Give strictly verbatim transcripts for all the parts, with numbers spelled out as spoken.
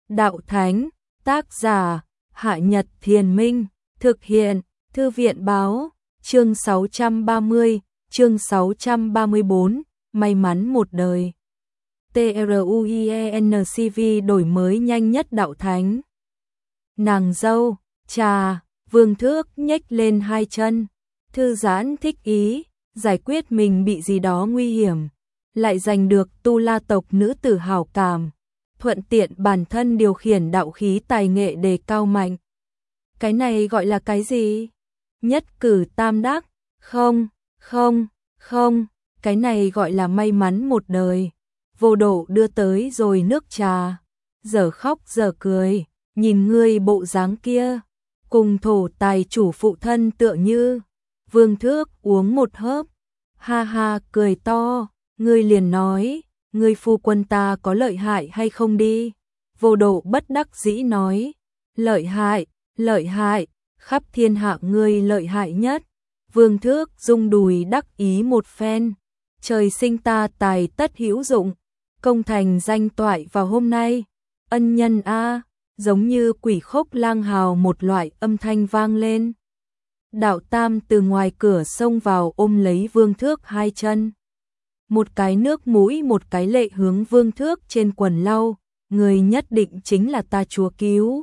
Đạo Thánh, tác giả, Hạ Nhật Thiền Minh, thực hiện, Thư viện Báo, chương sáu trăm ba mươi, chương sáu trăm ba mươi tư, may mắn một đời. TRUIENCV đổi mới nhanh nhất Đạo Thánh. Nàng dâu, trà, Vương Thước nhếch lên hai chân, thư giãn thích ý, giải quyết mình bị gì đó nguy hiểm, lại giành được Tu La tộc nữ tử hảo cảm, thuận tiện bản thân điều khiển đạo khí tài nghệ đề cao mạnh. Cái này gọi là cái gì? Nhất cử tam đắc? Không, không, không, cái này gọi là may mắn một đời. Vô Độ đưa tới rồi nước trà, giờ khóc giờ cười, nhìn ngươi bộ dáng kia, cùng thổ tài chủ phụ thân tựa như. Vương Thước uống một hớp, ha ha cười to, ngươi liền nói, ngươi phu quân ta có lợi hại hay không đi. Vô Độ bất đắc dĩ nói, lợi hại, lợi hại, khắp thiên hạ ngươi lợi hại nhất. Vương Thước rung đùi đắc ý một phen, trời sinh ta tài tất hữu dụng, công thành danh toại vào hôm nay. Ân nhân a, giống như quỷ khốc lang hào một loại âm thanh vang lên. Đạo Tam từ ngoài cửa xông vào ôm lấy Vương Thước hai chân. Một cái nước mũi một cái lệ hướng Vương Thước trên quần lau, người nhất định chính là ta chúa cứu.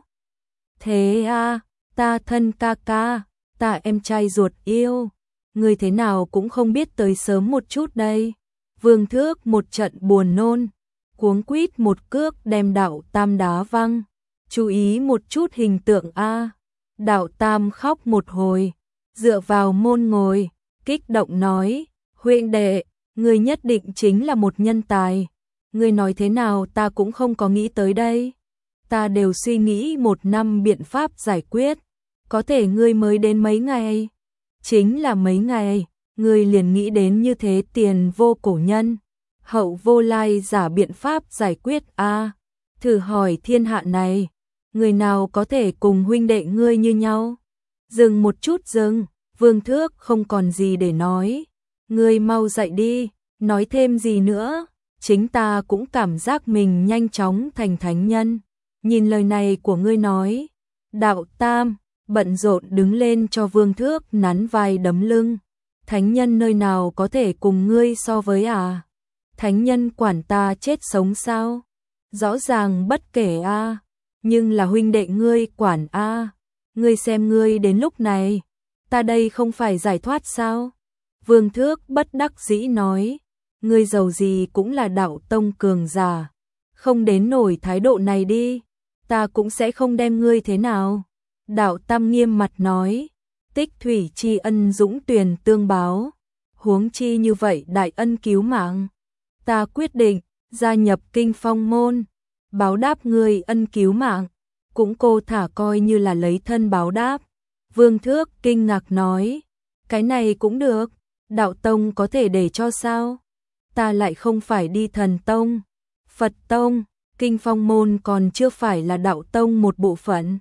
Thế a, ta thân ca ca, ta em trai ruột yêu, người thế nào cũng không biết tới sớm một chút đây. Vương Thước một trận buồn nôn, cuống quýt một cước đem Đạo Tam đá văng. Chú ý một chút hình tượng a. Đạo Tam khóc một hồi, dựa vào môn ngồi, kích động nói, huynh đệ, ngươi nhất định chính là một nhân tài. Ngươi nói thế nào ta cũng không có nghĩ tới đây. Ta đều suy nghĩ một năm biện pháp giải quyết. Có thể ngươi mới đến mấy ngày. Chính là mấy ngày, ngươi liền nghĩ đến như thế tiền vô cổ nhân, hậu vô lai giả biện pháp giải quyết a. Thử hỏi thiên hạ này, người nào có thể cùng huynh đệ ngươi như nhau? Dừng một chút dừng, Vương Thước không còn gì để nói. Ngươi mau dậy đi, nói thêm gì nữa? Chính ta cũng cảm giác mình nhanh chóng thành thánh nhân. Nhìn lời này của ngươi nói. Đạo Tam bận rộn đứng lên cho Vương Thước nắn vai đấm lưng. Thánh nhân nơi nào có thể cùng ngươi so với à? Thánh nhân quản ta chết sống sao? Rõ ràng bất kể a, à. Nhưng là huynh đệ ngươi quản a. À. Ngươi xem ngươi đến lúc này, ta đây không phải giải thoát sao? Vương Thước bất đắc dĩ nói, ngươi giàu gì cũng là đạo tông cường giả, không đến nổi thái độ này đi, ta cũng sẽ không đem ngươi thế nào. Đạo Tam nghiêm mặt nói, tích thủy tri ân dũng tuyền tương báo, huống chi như vậy đại ân cứu mạng. Ta quyết định gia nhập Kinh Phong môn, báo đáp ngươi ân cứu mạng, cũng cô thả coi như là lấy thân báo đáp. Vương Thước kinh ngạc nói, cái này cũng được, đạo tông có thể để cho sao? Ta lại không phải đi thần tông, Phật tông, Kinh Phong môn còn chưa phải là đạo tông một bộ phận.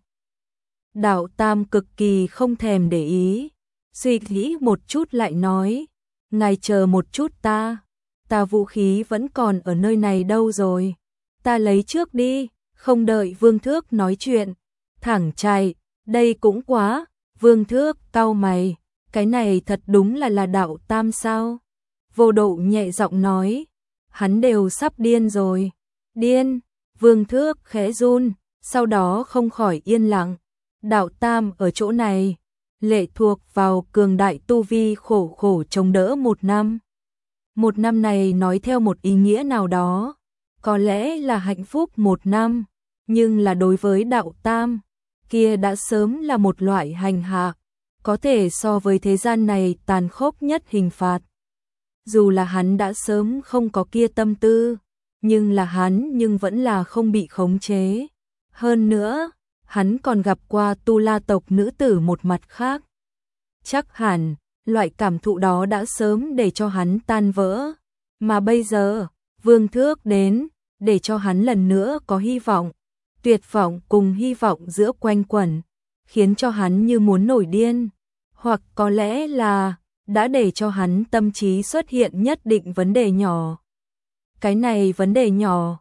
Đạo Tam cực kỳ không thèm để ý, suy nghĩ một chút lại nói, ngài chờ một chút ta, ta vũ khí vẫn còn ở nơi này đâu rồi, ta lấy trước đi. Không đợi Vương Thước nói chuyện, thẳng chạy, đây cũng quá. Vương Thước cau mày, cái này thật đúng là là Đạo Tam sao? Vô Độ nhẹ giọng nói, hắn đều sắp điên rồi. Điên? Vương Thước khẽ run, sau đó không khỏi yên lặng. Đạo Tam ở chỗ này, lệ thuộc vào cường đại tu vi khổ khổ chống đỡ một năm. Một năm này nói theo một ý nghĩa nào đó, có lẽ là hạnh phúc một năm, nhưng là đối với Đạo Tam, kia đã sớm là một loại hành hạ, có thể so với thế gian này tàn khốc nhất hình phạt. Dù là hắn đã sớm không có kia tâm tư, nhưng là hắn nhưng vẫn là không bị khống chế. Hơn nữa, hắn còn gặp qua Tu La tộc nữ tử một mặt khác. Chắc hẳn, loại cảm thụ đó đã sớm để cho hắn tan vỡ, mà bây giờ, Vương Thước đến, để cho hắn lần nữa có hy vọng. Tuyệt vọng cùng hy vọng giữa quanh quẩn, khiến cho hắn như muốn nổi điên, hoặc có lẽ là đã để cho hắn tâm trí xuất hiện nhất định vấn đề nhỏ. Cái này vấn đề nhỏ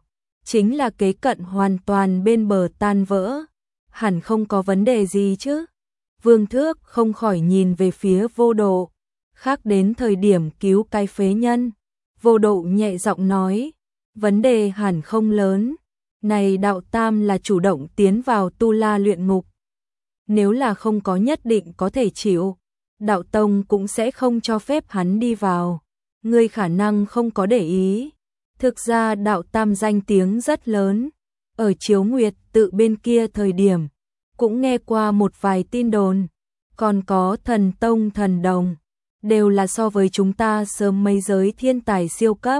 chính là kế cận hoàn toàn bên bờ tan vỡ, hẳn không có vấn đề gì chứ. Vương Thước không khỏi nhìn về phía Vô Độ, khác đến thời điểm cứu cái phế nhân. Vô Độ nhẹ giọng nói, vấn đề hẳn không lớn, này Đạo Tam là chủ động tiến vào Tu La luyện ngục. Nếu là không có nhất định có thể chịu, Đạo Tông cũng sẽ không cho phép hắn đi vào. Ngươi khả năng không có để ý. Thực ra Đạo Tam danh tiếng rất lớn. Ở Chiếu Nguyệt tự bên kia thời điểm, cũng nghe qua một vài tin đồn. Còn có Thần Tông Thần Đồng, đều là so với chúng ta sớm mấy giới thiên tài siêu cấp.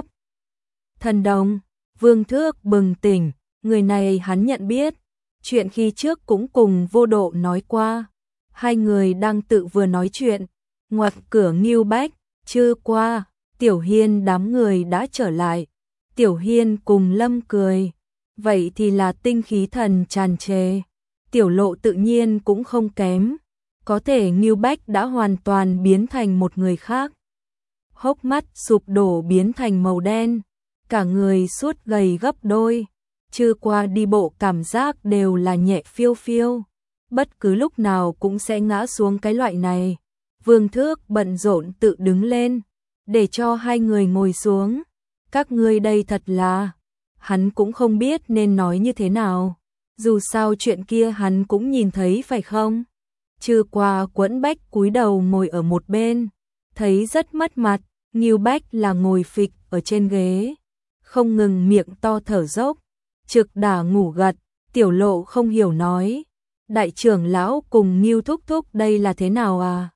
Thần Đồng, Vương Thước bừng tỉnh, người này hắn nhận biết. Chuyện khi trước cũng cùng Vô Độ nói qua. Hai người đang tự vừa nói chuyện, ngoặt cửa Ngưu Bách, chưa qua, Tiểu Hiên đám người đã trở lại. Tiểu Hiên cùng Lâm cười, vậy thì là tinh khí thần tràn trề. Tiểu Lộ tự nhiên cũng không kém, có thể Ngưu Bách đã hoàn toàn biến thành một người khác. Hốc mắt sụp đổ biến thành màu đen, cả người suốt gầy gấp đôi. Chưa qua đi bộ cảm giác đều là nhẹ phiêu phiêu, bất cứ lúc nào cũng sẽ ngã xuống cái loại này. Vương Thước bận rộn tự đứng lên, để cho hai người ngồi xuống. Các ngươi đây thật là, hắn cũng không biết nên nói như thế nào. Dù sao chuyện kia hắn cũng nhìn thấy phải không? Chưa qua Quẫn Bách cúi đầu ngồi ở một bên, thấy rất mất mặt. Ngưu Bách là ngồi phịch ở trên ghế, không ngừng miệng to thở dốc, trực đả ngủ gật. Tiểu Lộ không hiểu nói, đại trưởng lão cùng Ngưu thúc thúc đây là thế nào à?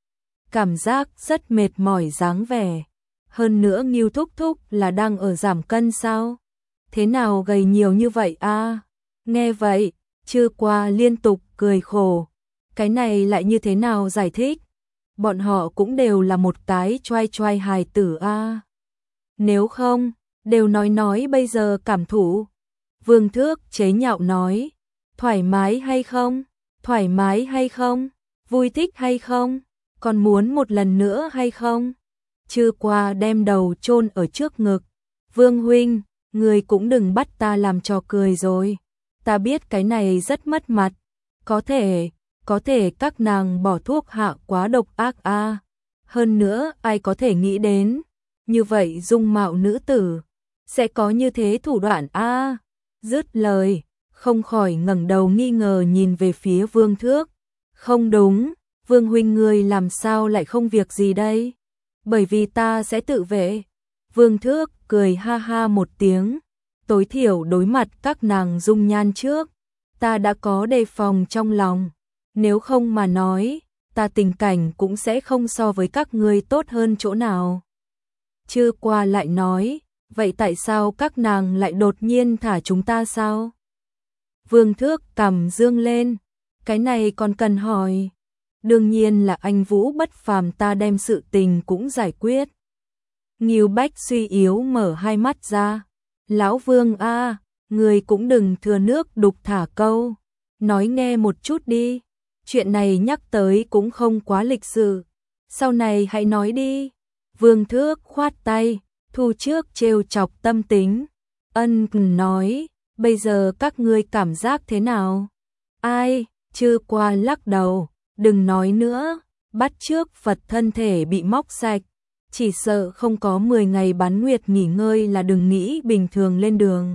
Cảm giác rất mệt mỏi dáng vẻ. Hơn nữa Ngưu thúc thúc là đang ở giảm cân sao? Thế nào gầy nhiều như vậy a? Nghe vậy, Chư Qua liên tục cười khổ. Cái này lại như thế nào giải thích? Bọn họ cũng đều là một cái choai choai hài tử a. Nếu không, đều nói nói bây giờ cảm thụ. Vương Thước chế nhạo nói, thoải mái hay không? Thoải mái hay không? Vui thích hay không? Còn muốn một lần nữa hay không? Chư Qua đem đầu chôn ở trước ngực. Vương huynh, người cũng đừng bắt ta làm trò cười rồi. Ta biết cái này rất mất mặt. Có thể, có thể các nàng bỏ thuốc hạ quá độc ác a. Hơn nữa, ai có thể nghĩ đến, như vậy dung mạo nữ tử, sẽ có như thế thủ đoạn a. Dứt lời, không khỏi ngẩng đầu nghi ngờ nhìn về phía Vương Thước. Không đúng, Vương huynh người làm sao lại không việc gì đây? Bởi vì ta sẽ tự vệ. Vương Thước cười ha ha một tiếng, tối thiểu đối mặt các nàng dung nhan trước, ta đã có đề phòng trong lòng. Nếu không mà nói, ta tình cảnh cũng sẽ không so với các ngươi tốt hơn chỗ nào. Chư Qua lại nói, vậy tại sao các nàng lại đột nhiên thả chúng ta sao? Vương Thước cằm dương lên, cái này còn cần hỏi. Đương nhiên là anh Vũ bất phàm ta đem sự tình cũng giải quyết. Ngưu Bách suy yếu mở hai mắt ra. Lão Vương a, người cũng đừng thừa nước đục thả câu. Nói nghe một chút đi. Chuyện này nhắc tới cũng không quá lịch sự. Sau này hãy nói đi. Vương Thước khoát tay, thu trước trêu chọc tâm tính. Ân nói, bây giờ các ngươi cảm giác thế nào? Ai? Chư Qua lắc đầu, đừng nói nữa, bắt trước Phật thân thể bị móc sạch. Chỉ sợ không có mười ngày bán nguyệt nghỉ ngơi là đừng nghĩ bình thường lên đường.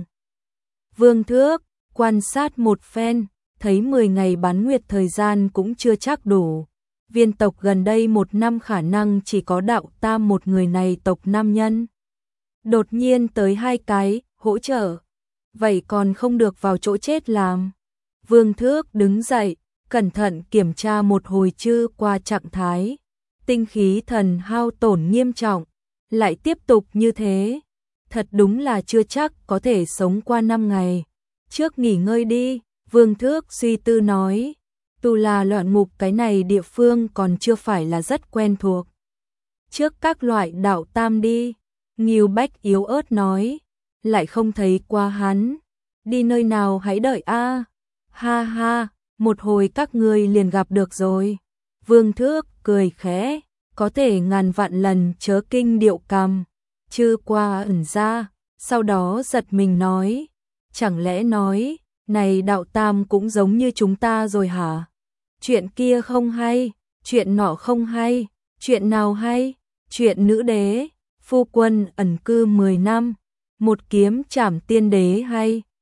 Vương Thước quan sát một phen, thấy mười ngày bán nguyệt thời gian cũng chưa chắc đủ. Viên tộc gần đây một năm khả năng chỉ có Đạo Tam một người này tộc nam nhân. Đột nhiên tới hai cái, hỗ trợ. Vậy còn không được vào chỗ chết làm. Vương Thước đứng dậy, cẩn thận kiểm tra một hồi Chư Qua trạng thái. Tinh khí thần hao tổn nghiêm trọng, lại tiếp tục như thế. Thật đúng là chưa chắc có thể sống qua năm ngày. Trước nghỉ ngơi đi, Vương Thước suy tư nói. Tu La loạn ngục cái này địa phương còn chưa phải là rất quen thuộc. Trước các loại Đạo Tam đi. Ngưu Bách yếu ớt nói. Lại không thấy qua hắn. Đi nơi nào hãy đợi a. Ha ha, một hồi các ngươi liền gặp được rồi. Vương Thước cười khẽ, có thể ngàn vạn lần chớ kinh điệu cằm. Chư Qua ẩn ra, sau đó giật mình nói, chẳng lẽ nói, này đạo tam cũng giống như chúng ta rồi hả? Chuyện kia không hay, chuyện nọ không hay, chuyện nào hay? Chuyện nữ đế, phu quân ẩn cư mười năm, một kiếm trảm tiên đế hay,